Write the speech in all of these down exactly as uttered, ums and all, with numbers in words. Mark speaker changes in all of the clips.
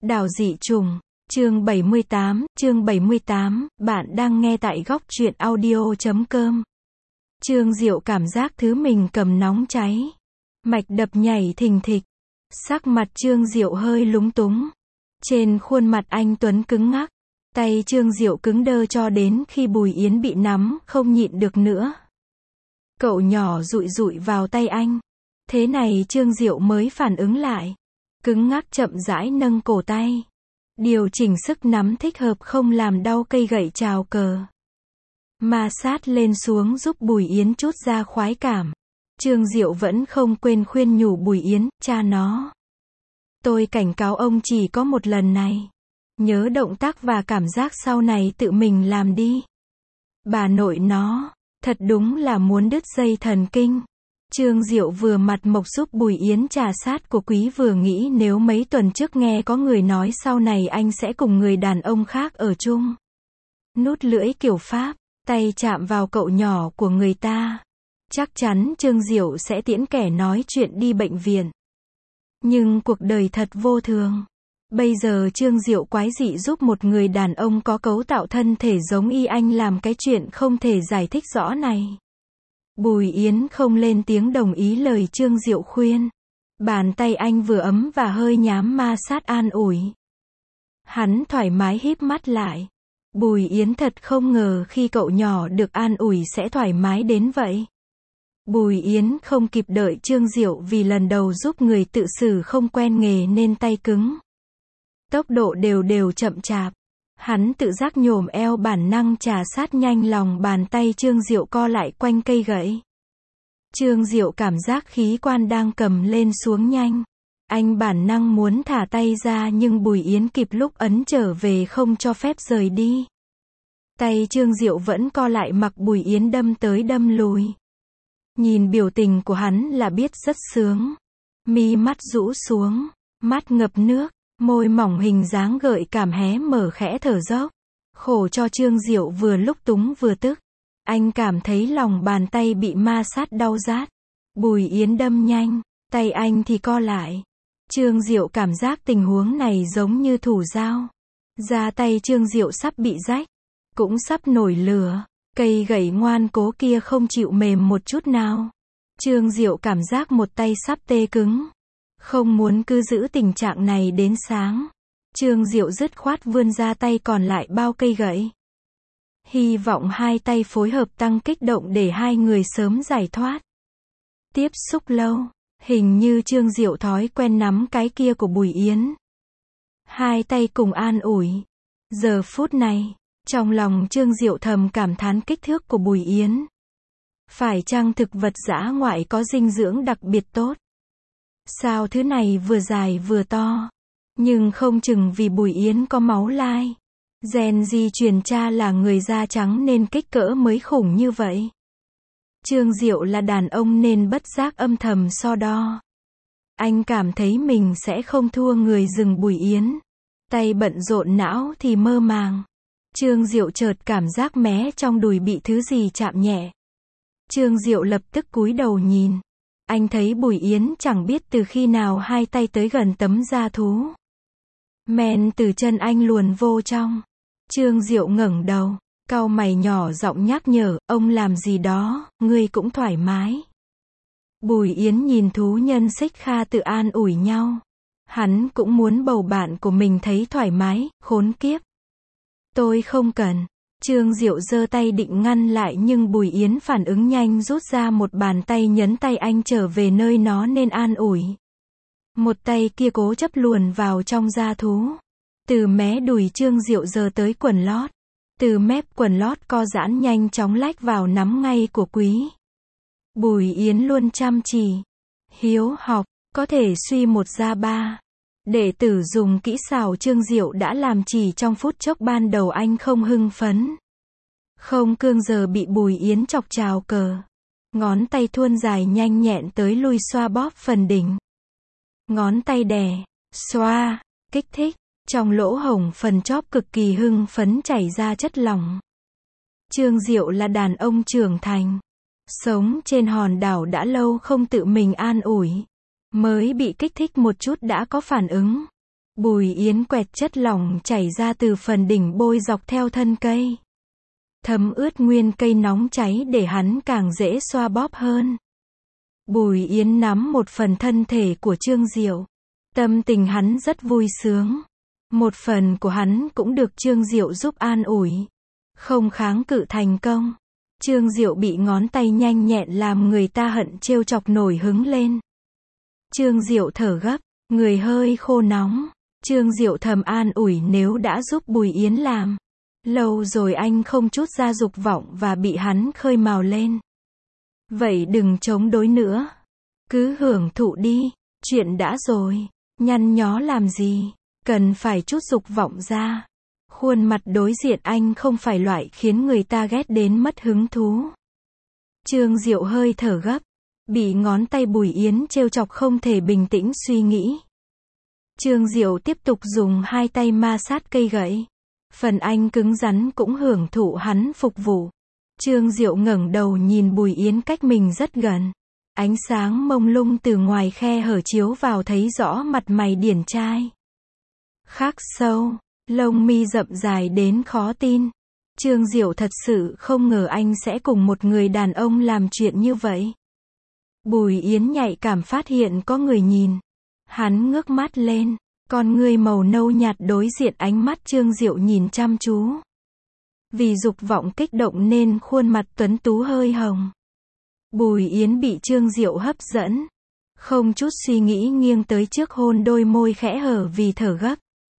Speaker 1: Đào dị trùng, chương bảy mươi tám, chương bảy mươi tám, bạn đang nghe tại góc truyện audio chấm com. Trương Diệu cảm giác thứ mình cầm nóng cháy. Mạch đập nhảy thình thịch. Sắc mặt Trương Diệu hơi lúng túng. Trên khuôn mặt anh Tuấn cứng ngắc. Tay Trương Diệu cứng đơ cho đến khi Bùi Yến bị nắm, không nhịn được nữa. Cậu nhỏ dụi dụi vào tay anh. Thế này Trương Diệu mới phản ứng lại. Cứng ngắc chậm rãi nâng cổ tay. Điều chỉnh sức nắm thích hợp không làm đau cây gậy chào cờ. Ma sát lên xuống giúp Bùi Yến chút ra khoái cảm. Trương Diệu vẫn không quên khuyên nhủ Bùi Yến, cha nó. Tôi cảnh cáo ông chỉ có một lần này. Nhớ động tác và cảm giác sau này tự mình làm đi. Bà nội nó, thật đúng là muốn đứt dây thần kinh. Trương Diệu vừa mặt mộc giúp Bùi Yến trà sát của quý vừa nghĩ nếu mấy tuần trước nghe có người nói sau này anh sẽ cùng người đàn ông khác ở chung. Nút lưỡi kiểu Pháp, tay chạm vào cậu nhỏ của người ta. Chắc chắn Trương Diệu sẽ tiễn kẻ nói chuyện đi bệnh viện. Nhưng cuộc đời thật vô thường. Bây giờ Trương Diệu quái dị giúp một người đàn ông có cấu tạo thân thể giống y anh làm cái chuyện không thể giải thích rõ này. Bùi Yến không lên tiếng đồng ý lời Trương Diệu khuyên. Bàn tay anh vừa ấm và hơi nhám ma sát an ủi. Hắn thoải mái híp mắt lại. Bùi Yến thật không ngờ khi cậu nhỏ được an ủi sẽ thoải mái đến vậy. Bùi Yến không kịp đợi Trương Diệu vì lần đầu giúp người tự xử không quen nghề nên tay cứng. Tốc độ đều đều chậm chạp. Hắn tự giác nhổm eo bản năng trà sát nhanh lòng bàn tay Trương Diệu co lại quanh cây gậy. Trương Diệu cảm giác khí quan đang cầm lên xuống nhanh. Anh bản năng muốn thả tay ra nhưng Bùi Yến kịp lúc ấn trở về không cho phép rời đi. Tay Trương Diệu vẫn co lại mặc Bùi Yến đâm tới đâm lùi. Nhìn biểu tình của hắn là biết rất sướng. Mi mắt rũ xuống, mắt ngập nước. Môi mỏng hình dáng gợi cảm hé mở khẽ thở dốc. Khổ cho Trương Diệu vừa lúc túng vừa tức. Anh cảm thấy lòng bàn tay bị ma sát đau rát. Bùi Yến đâm nhanh, tay anh thì co lại. Trương Diệu cảm giác tình huống này giống như thủ dao. Da tay Trương Diệu sắp bị rách, cũng sắp nổi lửa. Cây gậy ngoan cố kia không chịu mềm một chút nào. Trương Diệu cảm giác một tay sắp tê cứng. Không muốn cứ giữ tình trạng này đến sáng. Trương Diệu dứt khoát vươn ra tay còn lại bao cây gậy. Hy vọng hai tay phối hợp tăng kích động để hai người sớm giải thoát. Tiếp xúc lâu, hình như Trương Diệu thói quen nắm cái kia của Bùi Yến. Hai tay cùng an ủi. Giờ phút này, trong lòng Trương Diệu thầm cảm thán kích thước của Bùi Yến. Phải chăng thực vật dã ngoại có dinh dưỡng đặc biệt tốt? Sao thứ này vừa dài vừa to? Nhưng không chừng vì Bùi Yến có máu lai. Gen di truyền cha là người da trắng nên kích cỡ mới khủng như vậy. Trương Diệu là đàn ông nên bất giác âm thầm so đo. Anh cảm thấy mình sẽ không thua người rừng Bùi Yến. Tay bận rộn não thì mơ màng. Trương Diệu chợt cảm giác mé trong đùi bị thứ gì chạm nhẹ. Trương Diệu lập tức cúi đầu nhìn. Anh thấy Bùi Yến chẳng biết từ khi nào hai tay tới gần tấm da thú. Men từ chân anh luồn vô trong. Trương Diệu ngẩng đầu, cau mày nhỏ giọng nhắc nhở, ông làm gì đó, ngươi cũng thoải mái. Bùi Yến nhìn thú nhân xích kha tự an ủi nhau. Hắn cũng muốn bầu bạn của mình thấy thoải mái, khốn kiếp. Tôi không cần. Trương Diệu giơ tay định ngăn lại nhưng Bùi Yến phản ứng nhanh rút ra một bàn tay nhấn tay anh trở về nơi nó nên an ủi. Một tay kia cố chấp luồn vào trong da thú. Từ mé đùi Trương Diệu giờ tới quần lót. Từ mép quần lót co giãn nhanh chóng lách vào nắm ngay của quý. Bùi Yến luôn chăm chỉ. Hiếu học, có thể suy một ra ba. Đệ tử dùng kỹ xảo Trương Diệu đã làm chỉ trong phút chốc ban đầu anh không hưng phấn. Không cương giờ bị Bùi Yến chọc chào cờ. Ngón tay thuôn dài nhanh nhẹn tới lui xoa bóp phần đỉnh. Ngón tay đè, xoa, kích thích. Trong lỗ hổng phần chóp cực kỳ hưng phấn chảy ra chất lỏng. Trương Diệu là đàn ông trưởng thành. Sống trên hòn đảo đã lâu không tự mình an ủi. Mới bị kích thích một chút đã có phản ứng. Bùi Yến quẹt chất lỏng chảy ra từ phần đỉnh bôi dọc theo thân cây. Thấm ướt nguyên cây nóng cháy để hắn càng dễ xoa bóp hơn. Bùi Yến nắm một phần thân thể của Trương Diệu. Tâm tình hắn rất vui sướng. Một phần của hắn cũng được Trương Diệu giúp an ủi. Không kháng cự thành công. Trương Diệu bị ngón tay nhanh nhẹn làm người ta hận trêu chọc nổi hứng lên. Trương Diệu thở gấp, người hơi khô nóng. Trương Diệu thầm an ủi nếu đã giúp Bùi Yến làm. Lâu rồi anh không chút ra dục vọng và bị hắn khơi mào lên. Vậy đừng chống đối nữa. Cứ hưởng thụ đi. Chuyện đã rồi. Nhăn nhó làm gì. Cần phải chút dục vọng ra. Khuôn mặt đối diện anh không phải loại khiến người ta ghét đến mất hứng thú. Trương Diệu hơi thở gấp. Bị ngón tay Bùi Yến trêu chọc không thể bình tĩnh suy nghĩ. Trương Diệu tiếp tục dùng hai tay ma sát cây gậy. Phần anh cứng rắn cũng hưởng thụ hắn phục vụ. Trương Diệu ngẩng đầu nhìn Bùi Yến cách mình rất gần. Ánh sáng mông lung từ ngoài khe hở chiếu vào thấy rõ mặt mày điển trai. Khắc sâu, lông mi rậm dài đến khó tin. Trương Diệu thật sự không ngờ anh sẽ cùng một người đàn ông làm chuyện như vậy. Bùi Yến nhạy cảm phát hiện có người nhìn. Hắn ngước mắt lên, con ngươi màu nâu nhạt đối diện ánh mắt Trương Diệu nhìn chăm chú. Vì dục vọng kích động nên khuôn mặt tuấn tú hơi hồng. Bùi Yến bị Trương Diệu hấp dẫn. Không chút suy nghĩ nghiêng tới trước hôn đôi môi khẽ hở vì thở gấp.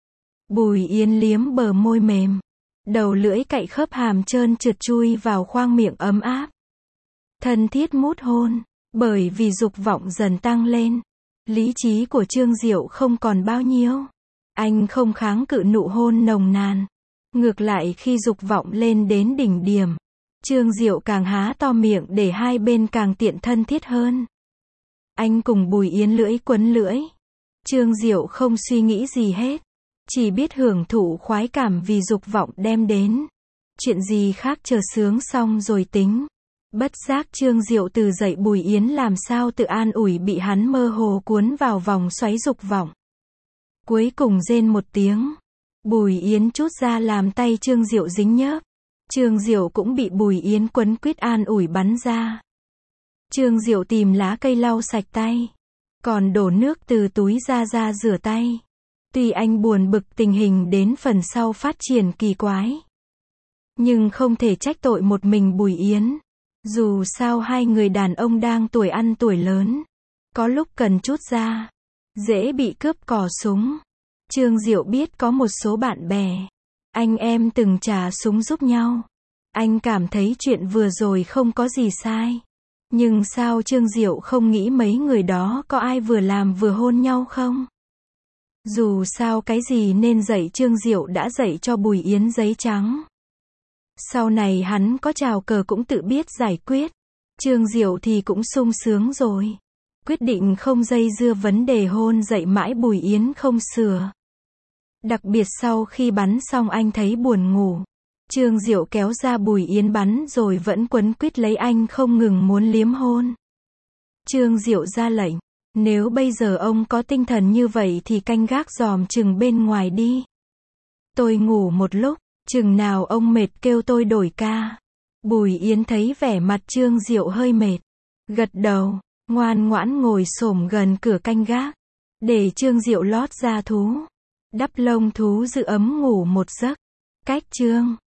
Speaker 1: Bùi Yến liếm bờ môi mềm. Đầu lưỡi cạy khớp hàm trơn trượt chui vào khoang miệng ấm áp. Thân thiết mút hôn. Bởi vì dục vọng dần tăng lên. Lý trí của Trương Diệu không còn bao nhiêu. Anh không kháng cự nụ hôn nồng nàn. Ngược lại khi dục vọng lên đến đỉnh điểm, Trương Diệu càng há to miệng để hai bên càng tiện thân thiết hơn. Anh cùng Bùi Yến lưỡi quấn lưỡi. Trương Diệu không suy nghĩ gì hết. Chỉ biết hưởng thụ khoái cảm vì dục vọng đem đến. Chuyện gì khác chờ sướng xong rồi tính. Bất giác Trương Diệu từ dậy Bùi Yến làm sao tự an ủi bị hắn mơ hồ cuốn vào vòng xoáy dục vọng. Cuối cùng rên một tiếng. Bùi Yến trút ra làm tay Trương Diệu dính nhớp. Trương Diệu cũng bị Bùi Yến quấn quýt an ủi bắn ra. Trương Diệu tìm lá cây lau sạch tay. Còn đổ nước từ túi ra ra rửa tay. Tuy anh buồn bực tình hình đến phần sau phát triển kỳ quái. Nhưng không thể trách tội một mình Bùi Yến. Dù sao hai người đàn ông đang tuổi ăn tuổi lớn. Có lúc cần chút ra. Dễ bị cướp cò súng. Trương Diệu biết có một số bạn bè. Anh em từng trả súng giúp nhau. Anh cảm thấy chuyện vừa rồi không có gì sai. Nhưng sao Trương Diệu không nghĩ mấy người đó có ai vừa làm vừa hôn nhau không? Dù sao cái gì nên dạy Trương Diệu đã dạy cho Bùi Yến giấy trắng. Sau này hắn có chào cờ cũng tự biết giải quyết. Trương Diệu thì cũng sung sướng rồi. Quyết định không dây dưa vấn đề hôn dạy mãi Bùi Yến không sửa. Đặc biệt sau khi bắn xong anh thấy buồn ngủ. Trương Diệu kéo ra Bùi Yến bắn rồi vẫn quấn quýt lấy anh không ngừng muốn liếm hôn. Trương Diệu ra lệnh. Nếu bây giờ ông có tinh thần như vậy thì canh gác giòm chừng bên ngoài đi. Tôi ngủ một lúc. Chừng nào ông mệt kêu tôi đổi ca. Bùi Yến thấy vẻ mặt Trương Diệu hơi mệt. Gật đầu, ngoan ngoãn ngồi xổm gần cửa canh gác. Để Trương Diệu lót da thú. Đắp lông thú giữ ấm ngủ một giấc. Cách Trương